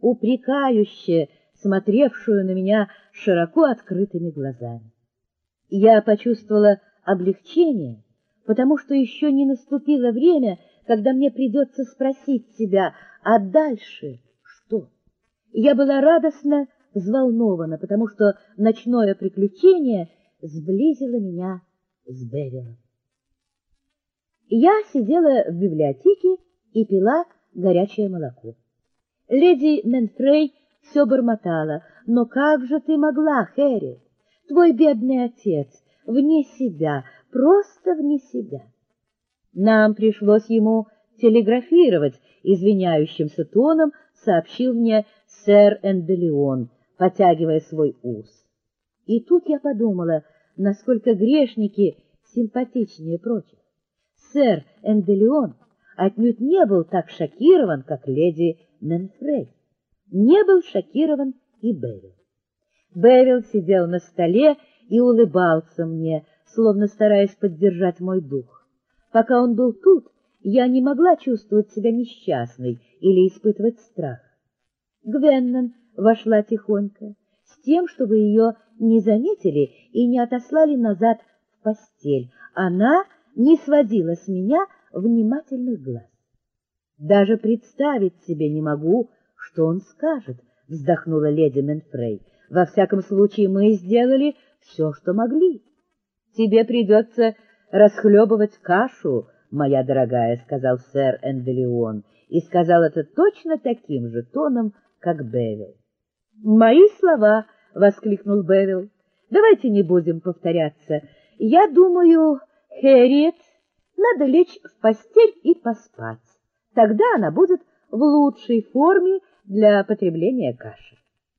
упрекающе смотревшую на меня широко открытыми глазами. Я почувствовала облегчение, потому что еще не наступило время, когда мне придется спросить себя, а дальше что? Я была радостно взволнована, потому что ночное приключение сблизило меня с Бевилом. Я сидела в библиотеке и пила горячее молоко. Леди Менфрей все бормотала: «Но как же ты могла, Хэрриет? Твой бедный отец вне себя, просто вне себя». Нам пришлось ему телеграфировать, извиняющимся тоном сообщил мне сэр Энделеон, потягивая свой ус. И тут я подумала, насколько грешники симпатичнее прочих. Сэр Энделеон отнюдь не был так шокирован, как леди Менфрей. Не был шокирован и Бевил. Бевил сидел на столе и улыбался мне, словно стараясь поддержать мой дух. Пока он был тут, я не могла чувствовать себя несчастной или испытывать страх. Гвеннон вошла тихонько, с тем, чтобы ее не заметили и не отослали назад в постель. Она не сводила с меня внимательных глаз. «Даже представить себе не могу, что он скажет», — вздохнула леди Менфрей. «Во всяком случае, мы сделали все, что могли». «Тебе придется расхлебывать кашу, моя дорогая», — сказал сэр Энделеон, и сказал это точно таким же тоном, как Бевил. «Мои слова!» — воскликнул Бевил. «Давайте не будем повторяться. Я думаю, Хэрриет, надо лечь в постель и поспать. Тогда она будет в лучшей форме для потребления каши».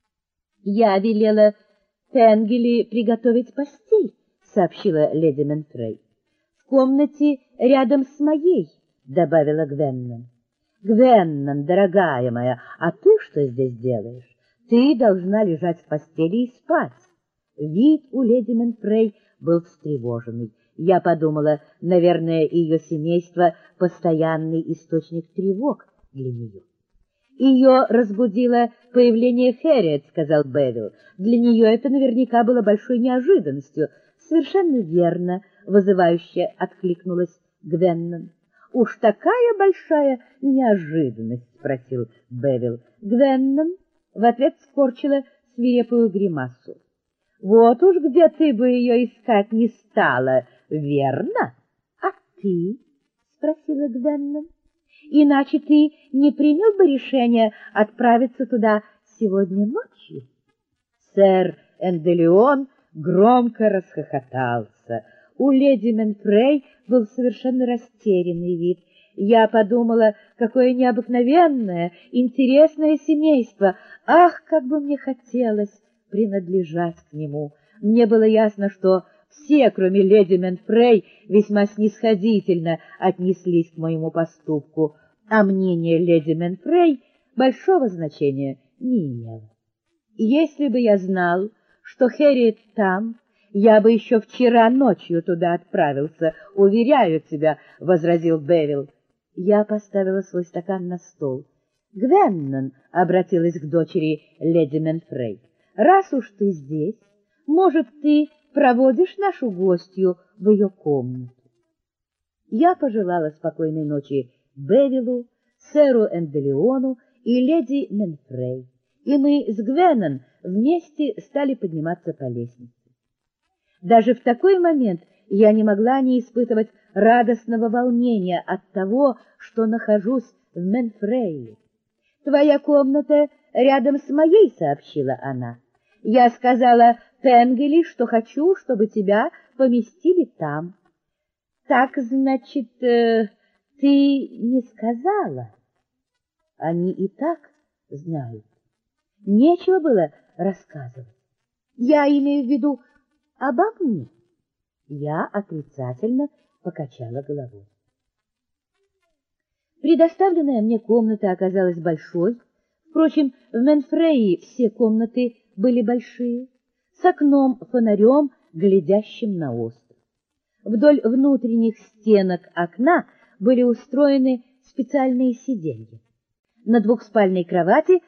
«Я велела Тенгели приготовить постель», — сообщила леди Менфрей. «В комнате рядом с моей», — добавила Гвеннон. «Гвеннон, дорогая моя, а ты что здесь делаешь? Ты должна лежать в постели и спать». Вид у леди Менфрей был встревоженный. Я подумала, наверное, ее семейство — постоянный источник тревог для нее. «Ее разбудило появление Хэрриет», — сказал Бевил. «Для нее это наверняка было большой неожиданностью». «Совершенно верно», — вызывающе откликнулась Гвеннон. «Уж такая большая неожиданность», — спросил Бевил. Гвеннон в ответ скорчила свирепую гримасу. «Вот уж где ты бы ее искать не стала, верно?» «А ты?» — спросила Гвеннон. «Иначе ты не принял бы решение отправиться туда сегодня ночью?» Сэр Энделеон громко расхохотался. У леди Менфрей был совершенно растерянный вид. Я подумала, какое необыкновенное, интересное семейство. Ах, как бы мне хотелось принадлежать к нему. Мне было ясно, что все, кроме леди Менфрей, весьма снисходительно отнеслись к моему поступку, а мнение леди Менфрей большого значения не имело. Если бы я знал, что Хэрриет там, я бы еще вчера ночью туда отправился, уверяю тебя, — возразил Бевил. Я поставила свой стакан на стол. «Гвеннон», — обратилась к дочери леди Менфрей, — «раз уж ты здесь, может, ты проводишь нашу гостью в ее комнату?» Я пожелала спокойной ночи Бевилу, сэру Энделеону и леди Менфрей, и мы с Гвеннон вместе стали подниматься по лестнице. Даже в такой момент я не могла не испытывать радостного волнения от того, что нахожусь в Менфрее. «Твоя комната рядом с моей», — сообщила она. «Я сказала Тенгели, что хочу, чтобы тебя поместили там». «Так, значит, ты не сказала?» «Они и так знают. Нечего было рассказывать. Я имею в виду обо мне». Я отрицательно покачала головой. Предоставленная мне комната оказалась большой. Впрочем, в Менфрее все комнаты были большие, с окном-фонарем, глядящим на остров. Вдоль внутренних стенок окна были устроены специальные сиденья. На двухспальной кровати